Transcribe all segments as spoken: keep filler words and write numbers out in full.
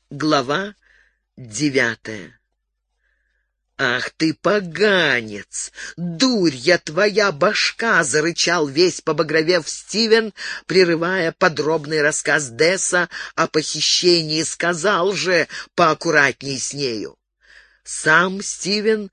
Глава девятая. «Ах ты, поганец! Дурья твоя башка!» — зарычал весь побагровев Стивен, прерывая подробный рассказ Десса о похищении. «Сказал же поаккуратней с нею!» Сам Стивен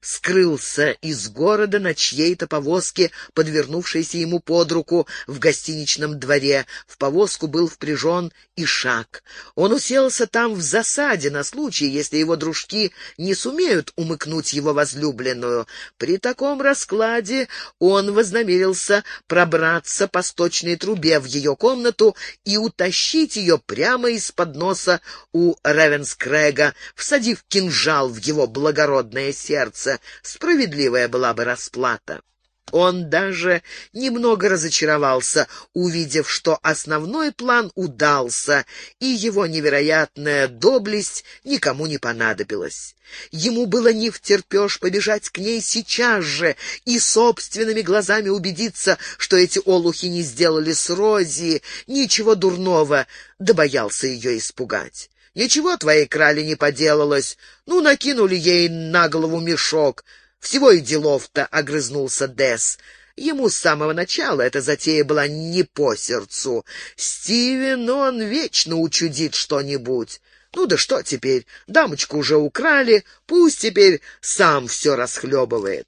скрылся из города на чьей-то повозке, подвернувшейся ему под руку в гостиничном дворе. В повозку был впряжен Ишак. Он уселся там в засаде на случай, если его дружки не сумеют умыкнуть его возлюбленную. При таком раскладе он вознамерился пробраться по сточной трубе в ее комнату и утащить ее прямо из-под носа у Равенскрэга, всадив кинжал в его благородное сердце. Справедливая была бы расплата. Он даже немного разочаровался, увидев, что основной план удался, и его невероятная доблесть никому не понадобилась. Ему было невтерпеж побежать к ней сейчас же и собственными глазами убедиться, что эти олухи не сделали с Рози ничего дурного, да боялся ее испугать. «Ничего твоей крале не поделалось. Ну, накинули ей на голову мешок. Всего и делов-то», — огрызнулся Десс. Ему с самого начала эта затея была не по сердцу. Стивен, он вечно учудит что-нибудь. Ну да что теперь, дамочку уже украли, пусть теперь сам все расхлебывает.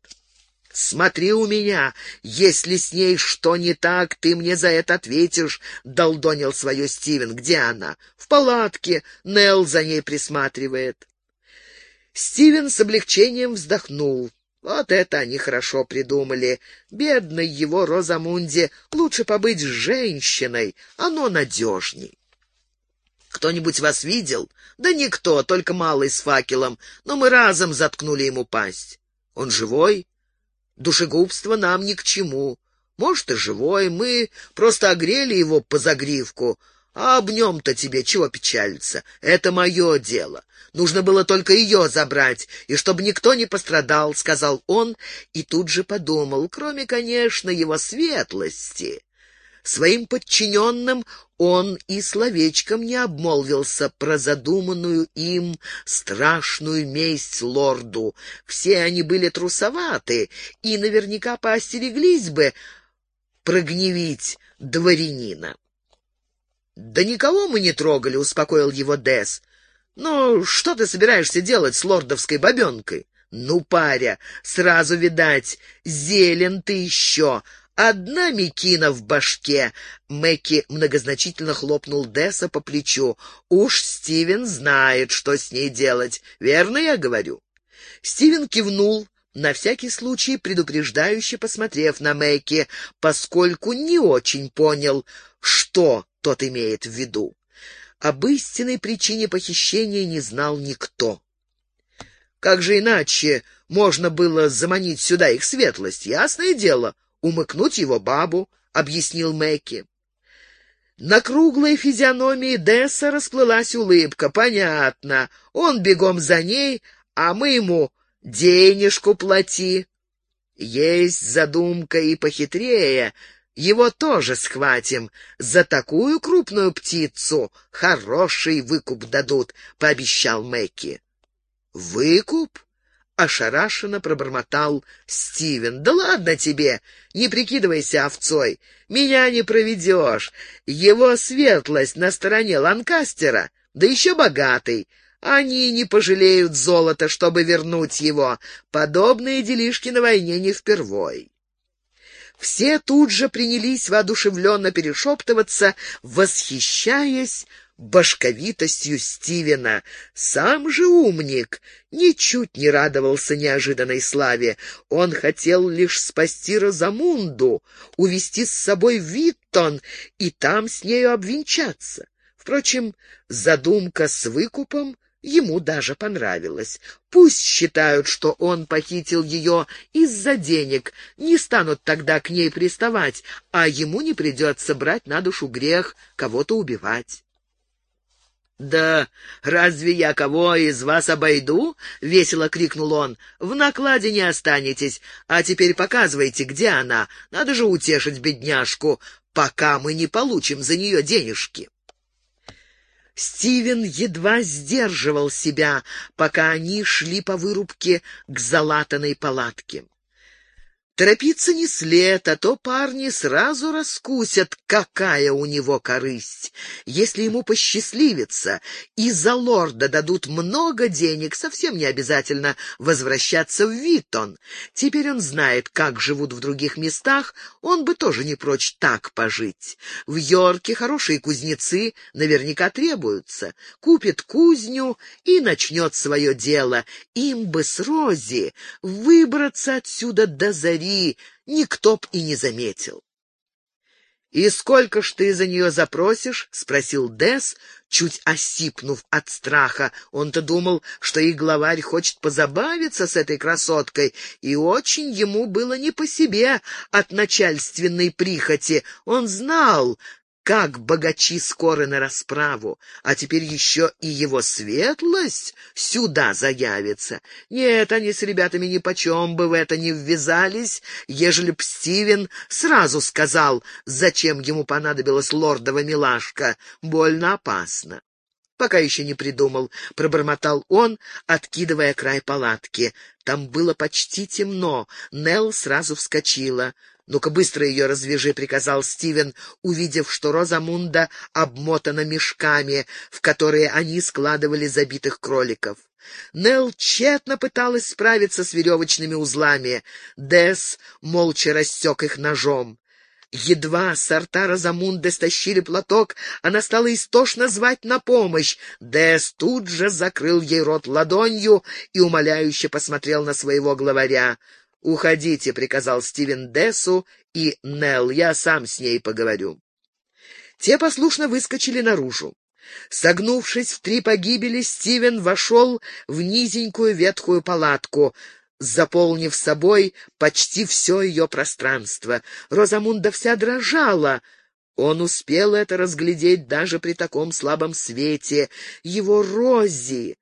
«Смотри у меня, если с ней что не так, ты мне за это ответишь», — долдонил свое Стивен. «Где она?» «В палатке. Нелл за ней присматривает». Стивен с облегчением вздохнул. Вот это они хорошо придумали. Бедной его Розамунде лучше побыть с женщиной, оно надежней. «Кто-нибудь вас видел?» «Да никто, только малый с факелом, но мы разом заткнули ему пасть». «Он живой?» «Душегубство нам ни к чему. Может, и живой, мы просто огрели его по загривку. А об нем-то тебе чего печалиться? Это мое дело. Нужно было только ее забрать, и чтобы никто не пострадал», — сказал он, и тут же подумал, кроме, конечно, его светлости. Своим подчиненным он и словечком не обмолвился про задуманную им страшную месть лорду. Все они были трусоваты и наверняка поостереглись бы прогневить дворянина. «Да никого мы не трогали», — успокоил его Десс. «Ну, что ты собираешься делать с лордовской бабенкой?» «Ну, паря, сразу видать, зелен ты еще. Одна мекина в башке». Мэкки многозначительно хлопнул Десса по плечу. «Уж Стивен знает, что с ней делать. Верно я говорю?» Стивен кивнул, на всякий случай предупреждающе посмотрев на Мэкки, поскольку не очень понял, что тот имеет в виду. Об истинной причине похищения не знал никто. Как же иначе можно было заманить сюда их светлость? Ясное дело, умыкнуть его бабу, — объяснил Мэкки. На круглой физиономии Десса расплылась улыбка. Понятно, он бегом за ней, а мы ему денежку плати. Есть задумка и похитрее. Его тоже схватим. За такую крупную птицу хороший выкуп дадут, — пообещал Мэкки. «Выкуп?» — ошарашенно пробормотал Стивен. «Да ладно тебе, не прикидывайся овцой. Меня не проведешь. Его светлость на стороне Ланкастера, да еще богатый. Они не пожалеют золота, чтобы вернуть его. Подобные делишки на войне не впервой». Все тут же принялись воодушевленно перешептываться, восхищаясь башковитостью Стивена. Сам же умник ничуть не радовался неожиданной славе. Он хотел лишь спасти Розамунду, увести с собой Виттон и там с нею обвенчаться. Впрочем, задумка с выкупом ему даже понравилось. Пусть считают, что он похитил ее из-за денег, не станут тогда к ней приставать, а ему не придется брать на душу грех, кого-то убивать. «Да разве я кого из вас обойду?» — весело крикнул он. «В накладе не останетесь. А теперь показывайте, где она. Надо же утешить бедняжку, пока мы не получим за нее денежки». Стивен едва сдерживал себя, пока они шли по вырубке к залатанной палатке. Торопиться не след, а то парни сразу раскусят, какая у него корысть. Если ему посчастливится и за лорда дадут много денег, совсем не обязательно возвращаться в Виттон. Теперь он знает, как живут в других местах, он бы тоже не прочь так пожить. В Йорке хорошие кузнецы наверняка требуются. Купит кузню и начнет свое дело. Им бы с Рози выбраться отсюда до зари, никто б и не заметил. «И сколько ж ты за нее запросишь?» — спросил Десс, чуть осипнув от страха. Он-то думал, что их главарь хочет позабавиться с этой красоткой, и очень ему было не по себе от начальственной прихоти. Он знал, как богачи скоры на расправу, а теперь еще и его светлость сюда заявится. Нет, они с ребятами нипочем бы в это не ввязались, ежели б Стивен сразу сказал, зачем ему понадобилась лордова милашка. Больно опасно. «Пока еще не придумал», — пробормотал он, откидывая край палатки. Там было почти темно. Нелл сразу вскочила. «Ну-ка, быстро ее развяжи», — приказал Стивен, увидев, что Розамунда обмотана мешками, в которые они складывали забитых кроликов. Нелл тщетно пыталась справиться с веревочными узлами. Десс молча рассек их ножом. Едва с рта Розамунды стащили платок, она стала истошно звать на помощь. Десс тут же закрыл ей рот ладонью и умоляюще посмотрел на своего главаря. «Уходите», — приказал Стивен Дессу и Нелл, — «я сам с ней поговорю». Те послушно выскочили наружу. Согнувшись в три погибели, Стивен вошел в низенькую ветхую палатку, заполнив собой почти все ее пространство. Розамунда вся дрожала. Он успел это разглядеть даже при таком слабом свете. Его Рози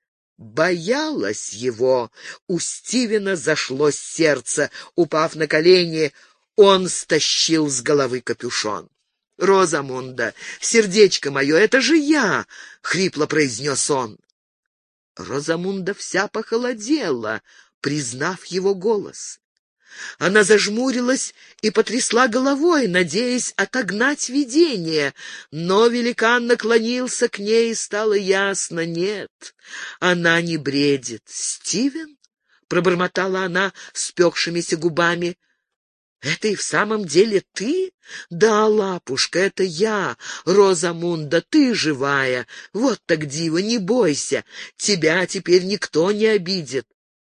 боялась его. У Стивена зашлось сердце. Упав на колени, он стащил с головы капюшон. «Розамунда, сердечко мое, это же я!» — хрипло произнес он. Розамунда вся похолодела, признав его голос. Она зажмурилась и потрясла головой, надеясь отогнать видение, но великан наклонился к ней, и стало ясно — нет, она не бредит. «Стивен?» — пробормотала она спекшимися губами. «Это и в самом деле ты?» «Да, лапушка, это я, Розамунда, ты живая. Вот так диво, не бойся, тебя теперь никто не обидит».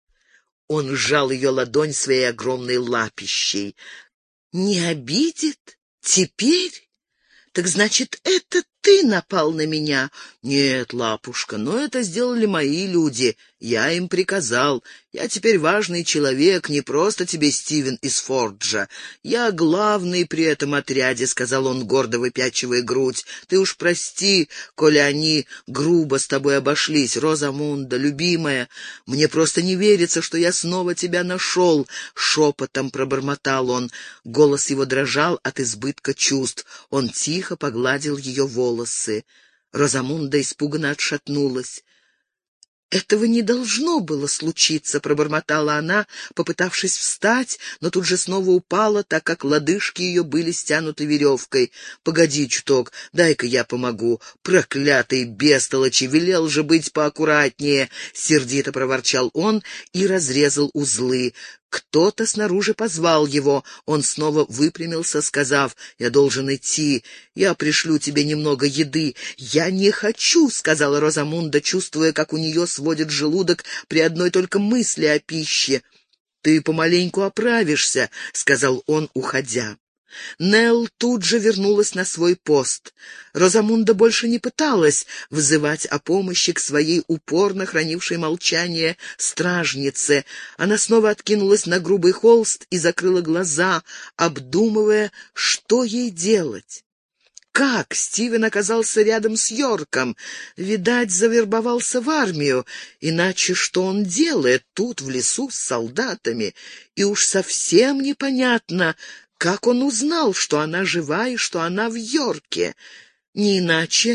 Он сжал ее ладонь своей огромной лапищей. «Не обидит? Теперь? Так значит, это ты напал на меня?» «Нет, лапушка, но это сделали мои люди. Я им приказал. Я теперь важный человек, не просто тебе Стивен из Форджа. Я главный при этом отряде», — сказал он, гордо выпячивая грудь. «Ты уж прости, коли они грубо с тобой обошлись, Розамунда, любимая. Мне просто не верится, что я снова тебя нашел», — шепотом пробормотал он. Голос его дрожал от избытка чувств. Он тихо погладил ее волосы. Розамунда испуганно отшатнулась. «Этого не должно было случиться», — пробормотала она, попытавшись встать, но тут же снова упала, так как лодыжки ее были стянуты веревкой. «Погоди чуток, дай-ка я помогу. Проклятый бестолочи, велел же быть поаккуратнее», — сердито проворчал он и разрезал узлы. Кто-то снаружи позвал его. Он снова выпрямился, сказав: «Я должен идти. Я пришлю тебе немного еды». «Я не хочу», — сказала Розамунда, чувствуя, как у нее сводит желудок при одной только мысли о пище. «Ты помаленьку оправишься», — сказал он, уходя. Нелл тут же вернулась на свой пост. Розамунда больше не пыталась взывать о помощи к своей упорно хранившей молчание стражнице. Она снова откинулась на грубый холст и закрыла глаза, обдумывая, что ей делать. Как Стивен оказался рядом с Йорком? Видать, завербовался в армию. Иначе что он делает тут, в лесу, с солдатами? И уж совсем непонятно, как он узнал, что она жива и что она в Йорке? Не иначе,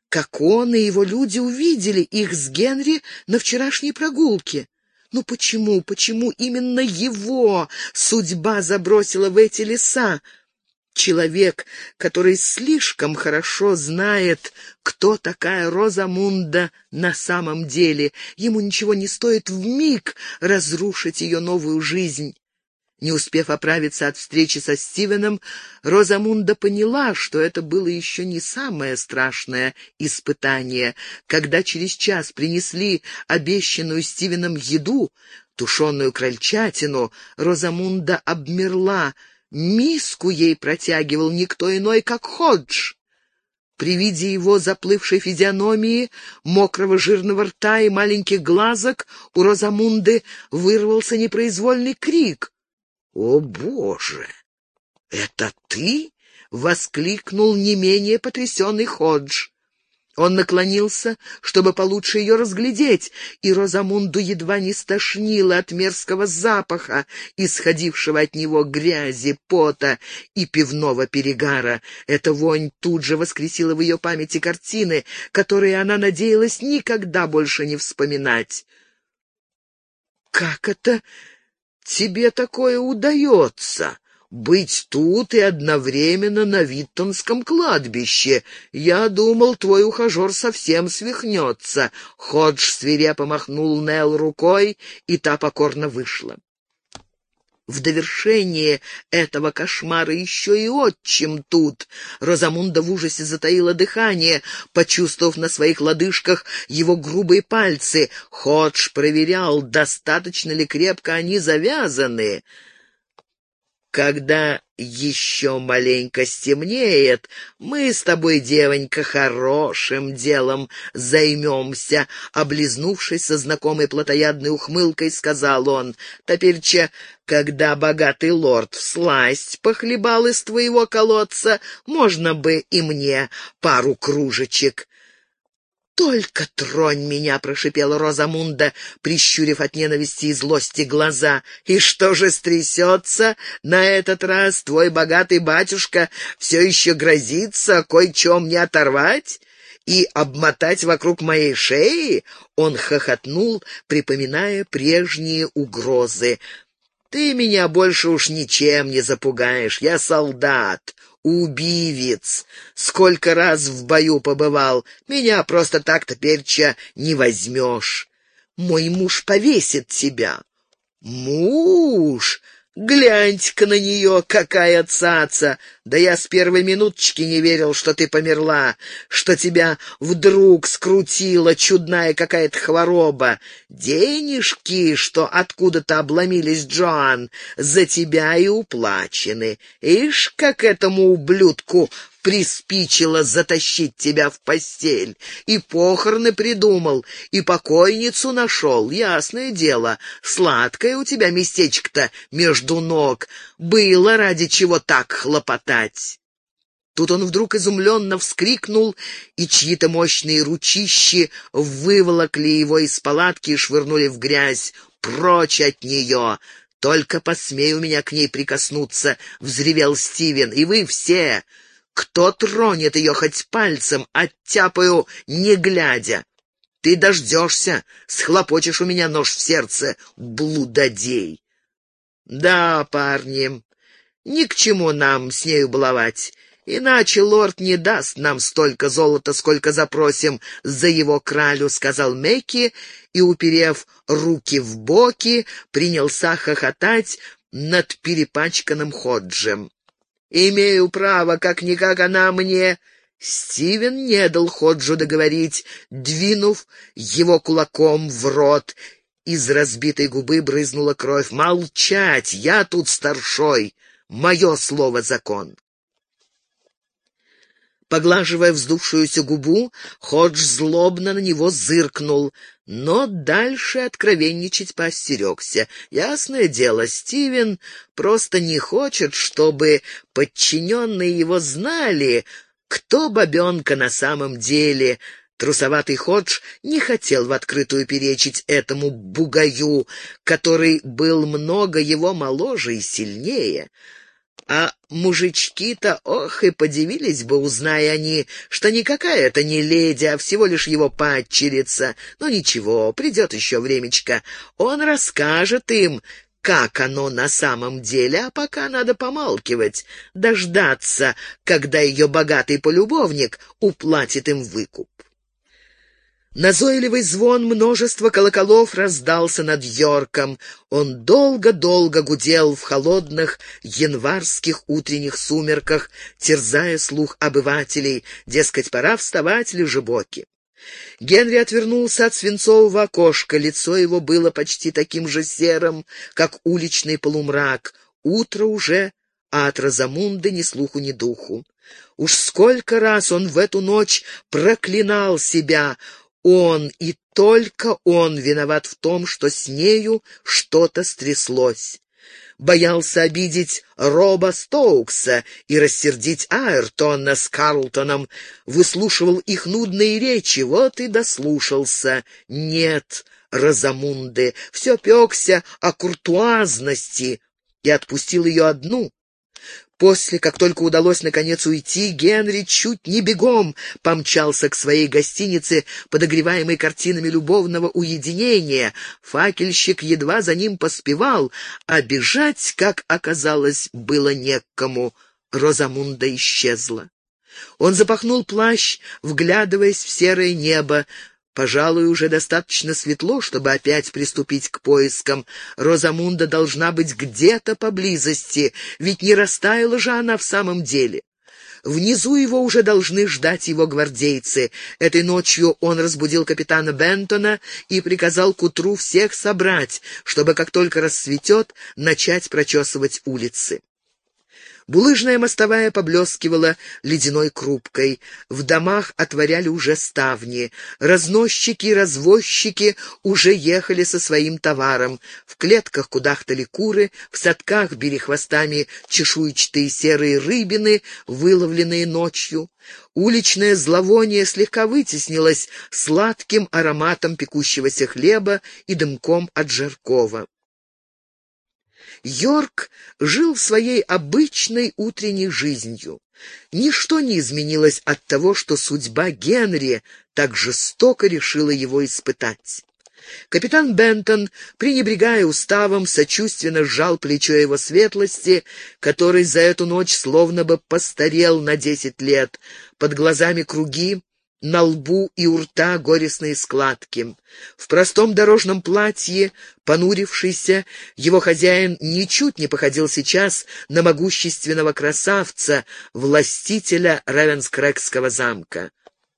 как он и его люди увидели их с Генри на вчерашней прогулке. Ну почему, почему именно его судьба забросила в эти леса? Человек, который слишком хорошо знает, кто такая Розамунда на самом деле. Ему ничего не стоит вмиг разрушить ее новую жизнь. Не успев оправиться от встречи со Стивеном, Розамунда поняла, что это было еще не самое страшное испытание. Когда через час принесли обещанную Стивеном еду, тушеную крольчатину, Розамунда обмерла. Миску ей протягивал никто иной, как Ходж. При виде его заплывшей физиономии, мокрого жирного рта и маленьких глазок у Розамунды вырвался непроизвольный крик. «О, Боже! Это ты?» — воскликнул не менее потрясенный Ходж. Он наклонился, чтобы получше ее разглядеть, и Розамунду едва не стошнило от мерзкого запаха, исходившего от него грязи, пота и пивного перегара. Эта вонь тут же воскресила в ее памяти картины, которые она надеялась никогда больше не вспоминать. «Как это тебе такое удается? Быть тут и одновременно на Виттонском кладбище? Я думал, твой ухажер совсем свихнется». Ходж свирепо махнул Нелл рукой, и та покорно вышла. В довершение этого кошмара еще и отчим тут. Розамунда в ужасе затаила дыхание, почувствовав на своих лодыжках его грубые пальцы. Ходж проверял, достаточно ли крепко они завязаны. «Когда еще маленько стемнеет, мы с тобой, девонька, хорошим делом займемся», — облизнувшись со знакомой плотоядной ухмылкой, сказал он. «Теперь-че, когда богатый лорд всласть похлебал из твоего колодца, можно бы и мне пару кружечек». «Только тронь меня!» — прошипела Розамунда, прищурив от ненависти и злости глаза. «И что же стрясется? На этот раз твой богатый батюшка все еще грозится кое-чем не оторвать и обмотать вокруг моей шеи?» Он хохотнул, припоминая прежние угрозы. «Ты меня больше уж ничем не запугаешь. Я солдат, убивец. Сколько раз в бою побывал. Меня просто так теперь-че не возьмешь. Мой муж повесит тебя». «Муж? Гляньте-ка на нее, какая цаца! Да я с первой минуточки не верил, что ты померла, что тебя вдруг скрутила чудная какая-то хвороба. Денежки, что откуда-то обломились, Джоан, за тебя и уплачены. Ишь, как этому ублюдку приспичило затащить тебя в постель. И похороны придумал, и покойницу нашел. Ясное дело, сладкое у тебя местечко-то между ног. Было ради чего так хлопотать». Тут он вдруг изумленно вскрикнул, и чьи-то мощные ручищи выволокли его из палатки и швырнули в грязь. «Прочь от нее! Только посмей у меня к ней прикоснуться!» — взревел Стивен. «И вы все! Кто тронет ее хоть пальцем, оттяпаю, не глядя! Ты дождешься, схлопочешь у меня нож в сердце, блудодей!» «Да, парни, ни к чему нам с нею баловать. Иначе лорд не даст нам столько золота, сколько запросим за его кралю», — сказал Мэкки, и, уперев руки в боки, принялся хохотать над перепачканным Ходжем. «Имею право, как-никак она мне...» Стивен не дал Ходжу договорить, двинув его кулаком в рот. Из разбитой губы брызнула кровь. «Молчать! Я тут старшой! Мое слово — закон!» Поглаживая вздувшуюся губу, Ходж злобно на него зыркнул, но дальше откровенничать поостерегся. Ясное дело, Стивен просто не хочет, чтобы подчиненные его знали, кто бабенка на самом деле. Трусоватый Ходж не хотел в открытую перечить этому бугаю, который был много его моложе и сильнее. А мужички-то, ох, и подивились бы, узная они, что никакая это не леди, а всего лишь его падчерица. Но ничего, придет еще времечко. Он расскажет им, как оно на самом деле, а пока надо помалкивать, дождаться, когда ее богатый полюбовник уплатит им выкуп. Назойливый звон множества колоколов раздался над Йорком. Он долго-долго гудел в холодных январских утренних сумерках, терзая слух обывателей, дескать, пора вставать, лежебоки. Генри отвернулся от свинцового окошка, лицо его было почти таким же серым, как уличный полумрак. Утро уже, а от Розамунды ни слуху, ни духу. Уж сколько раз он в эту ночь проклинал себя. Он и только он виноват в том, что с нею что-то стряслось. Боялся обидеть Роба Стоукса и рассердить Айртона с Карлтоном, выслушивал их нудные речи, вот и дослушался. Нет Розамунды, все пекся о куртуазности и отпустил ее одну. После, как только удалось наконец уйти, Генри чуть не бегом помчался к своей гостинице, подогреваемой картинами любовного уединения. Факельщик едва за ним поспевал, а бежать, как оказалось, было некому. Розамунда исчезла. Он запахнул плащ, вглядываясь в серое небо. Пожалуй, уже достаточно светло, чтобы опять приступить к поискам. Розамунда должна быть где-то поблизости, ведь не растаяла же она в самом деле. Внизу его уже должны ждать его гвардейцы. Этой ночью он разбудил капитана Бентона и приказал к утру всех собрать, чтобы, как только рассветет, начать прочесывать улицы. Булыжная мостовая поблескивала ледяной крупкой. В домах отворяли уже ставни. Разносчики и развозчики уже ехали со своим товаром. В клетках кудахтали куры, в садках били хвостами чешуйчатые серые рыбины, выловленные ночью. Уличное зловоние слегка вытеснилось сладким ароматом пекущегося хлеба и дымком от жаркого. Йорк жил своей обычной утренней жизнью. Ничто не изменилось от того, что судьба Генри так жестоко решила его испытать. Капитан Бентон, пренебрегая уставом, сочувственно сжал плечо его светлости, который за эту ночь словно бы постарел на десять лет, под глазами круги, на лбу и у рта горестные складки. В простом дорожном платье, понурившийся, его хозяин ничуть не походил сейчас на могущественного красавца, властителя Равенскрэгского замка.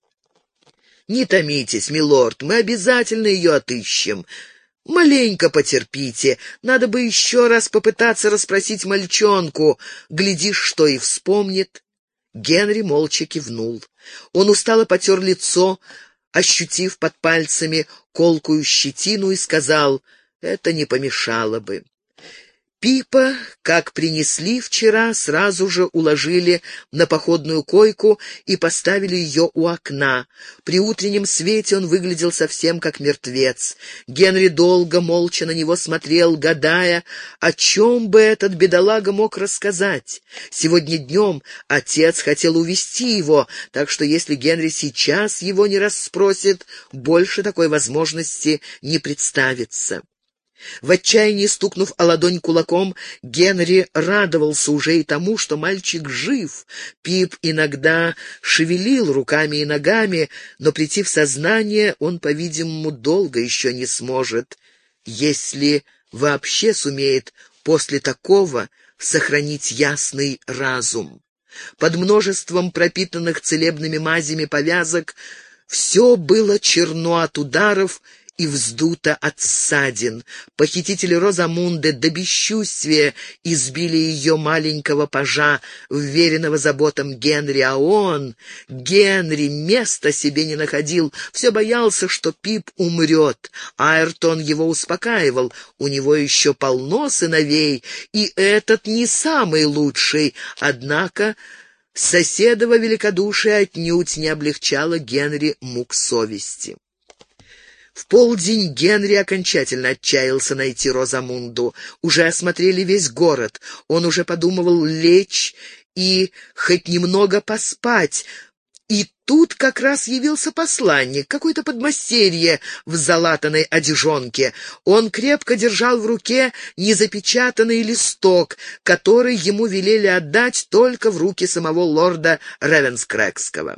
«Не томитесь, милорд, мы обязательно ее отыщем. Маленько потерпите, надо бы еще раз попытаться расспросить мальчонку, глядишь, что и вспомнит». Генри молча кивнул. Он устало потер лицо, ощутив под пальцами колкую щетину, и сказал: «Это не помешало бы». Пипа, как принесли вчера, сразу же уложили на походную койку и поставили ее у окна. При утреннем свете он выглядел совсем как мертвец. Генри долго молча на него смотрел, гадая, о чем бы этот бедолага мог рассказать. Сегодня днем отец хотел увести его, так что если Генри сейчас его не расспросит, больше такой возможности не представится. В отчаянии стукнув о ладонь кулаком, Генри радовался уже и тому, что мальчик жив. Пип иногда шевелил руками и ногами, но прийти в сознание он, по-видимому, долго еще не сможет, если вообще сумеет после такого сохранить ясный разум. Под множеством пропитанных целебными мазями повязок все было черно от ударов и вздуто от ссадин. Похитители Розамунды до бесчувствия избили ее маленького пажа, вверенного заботам Генри, а он, Генри, места себе не находил, все боялся, что Пип умрет. Айртон его успокаивал, у него еще полно сыновей, и этот не самый лучший, однако соседово великодушие отнюдь не облегчало Генри мук совести. В полдень Генри окончательно отчаялся найти Розамунду. Уже осмотрели весь город. Он уже подумывал лечь и хоть немного поспать. И тут как раз явился посланник, какой-то подмастерье в залатанной одежонке. Он крепко держал в руке незапечатанный листок, который ему велели отдать только в руки самого лорда Ревенскрэгского.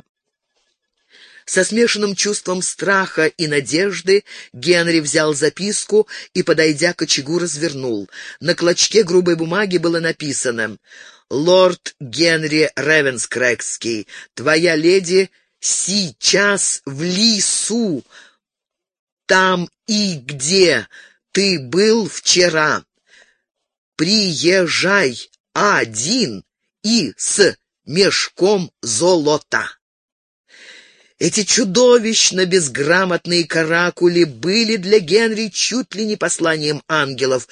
Со смешанным чувством страха и надежды Генри взял записку и, подойдя к очагу, развернул. На клочке грубой бумаги было написано: «Лорд Генри Ревенскрэгский, твоя леди сейчас в лесу, там и где ты был вчера. Приезжай один и с мешком золота». Эти чудовищно безграмотные каракули были для Генри чуть ли не посланием ангелов.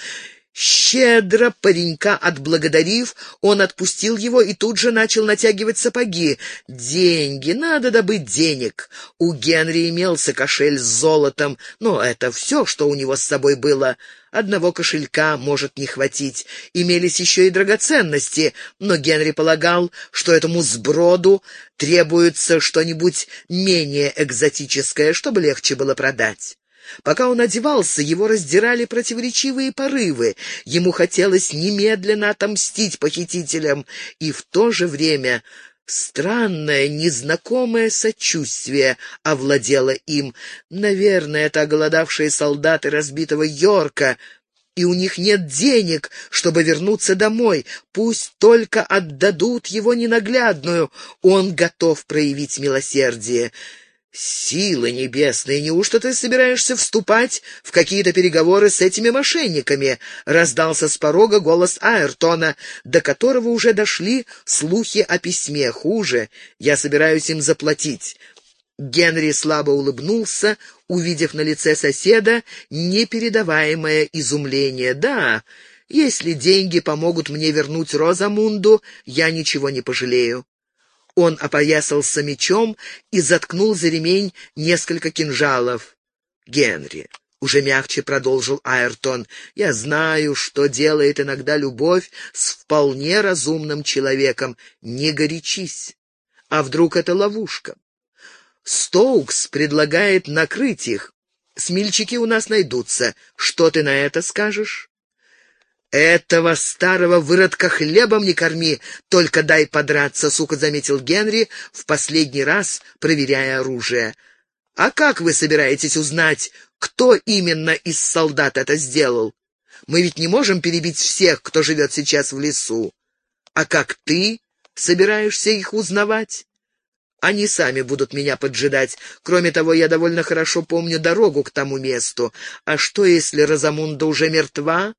Щедро паренька отблагодарив, он отпустил его и тут же начал натягивать сапоги. Деньги, надо добыть денег. У Генри имелся кошель с золотом, но это все, что у него с собой было. Одного кошелька может не хватить. Имелись еще и драгоценности, но Генри полагал, что этому сброду требуется что-нибудь менее экзотическое, чтобы легче было продать. Пока он одевался, его раздирали противоречивые порывы. Ему хотелось немедленно отомстить похитителям, и в то же время странное, незнакомое сочувствие овладело им. Наверное, это оголодавшие солдаты разбитого Йорка, и у них нет денег, чтобы вернуться домой. Пусть только отдадут его ненаглядную, он готов проявить милосердие. «Силы небесные, неужто ты собираешься вступать в какие-то переговоры с этими мошенниками?» — раздался с порога голос Айртона, до которого уже дошли слухи о письме. «Хуже, я собираюсь им заплатить». Генри слабо улыбнулся, увидев на лице соседа непередаваемое изумление. «Да, если деньги помогут мне вернуть Розамунду, я ничего не пожалею». Он опоясался мечом и заткнул за ремень несколько кинжалов. «Генри», — уже мягче продолжил Айртон, — «я знаю, что делает иногда любовь с вполне разумным человеком. Не горячись. А вдруг это ловушка? Стоукс предлагает накрыть их. Смельчаки у нас найдутся. Что ты на это скажешь?» «Этого старого выродка хлебом не корми, только дай подраться», — сухо заметил Генри, в последний раз проверяя оружие. «А как вы собираетесь узнать, кто именно из солдат это сделал? Мы ведь не можем перебить всех, кто живет сейчас в лесу. А как ты собираешься их узнавать? Они сами будут меня поджидать. Кроме того, я довольно хорошо помню дорогу к тому месту. А что, если Розамунда уже мертва?»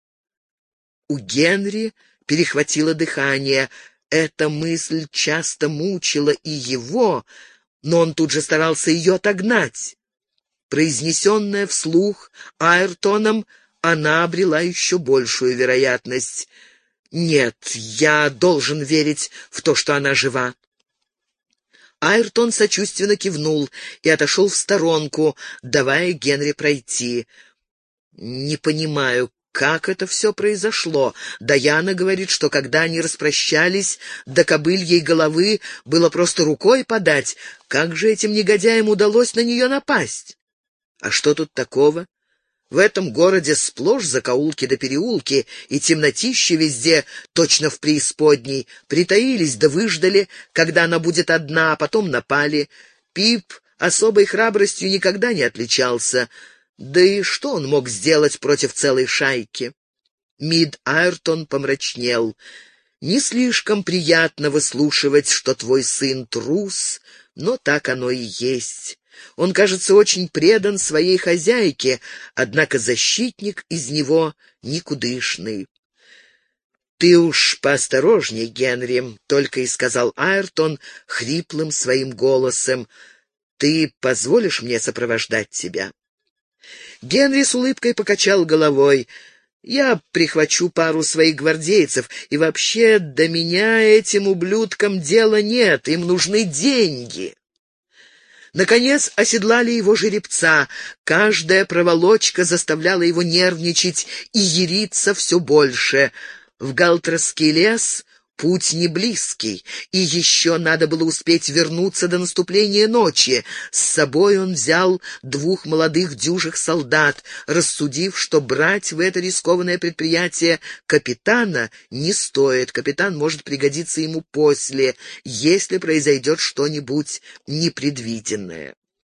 У Генри перехватило дыхание. Эта мысль часто мучила и его, но он тут же старался ее отогнать. Произнесенная вслух Айртоном, она обрела еще большую вероятность. «Нет, я должен верить в то, что она жива». Айртон сочувственно кивнул и отошел в сторонку, давая Генри пройти. «Не понимаю, как это все произошло? Даяна говорит, что когда они распрощались, до кобыльей головы было просто рукой подать. Как же этим негодяям удалось на нее напасть? А что тут такого? В этом городе сплошь закоулки да переулки, и темнотище везде, точно в преисподней. Притаились да выждали, когда она будет одна, а потом напали. Пип особой храбростью никогда не отличался. Да и что он мог сделать против целой шайки?» Мид Айртон помрачнел. «Не слишком приятно выслушивать, что твой сын трус, но так оно и есть. Он, кажется, очень предан своей хозяйке, однако защитник из него никудышный». «Ты уж поосторожней, Генри», — только и сказал Айртон хриплым своим голосом. «Ты позволишь мне сопровождать тебя?» Генри с улыбкой покачал головой. «Я прихвачу пару своих гвардейцев, и вообще до меня этим ублюдкам дела нет, им нужны деньги». Наконец оседлали его жеребца. Каждая проволочка заставляла его нервничать и яриться все больше. В Галтрасский лес путь не близкий, и еще надо было успеть вернуться до наступления ночи. С собой он взял двух молодых дюжих солдат, рассудив, что брать в это рискованное предприятие капитана не стоит. Капитан может пригодиться ему после, если произойдет что-нибудь непредвиденное.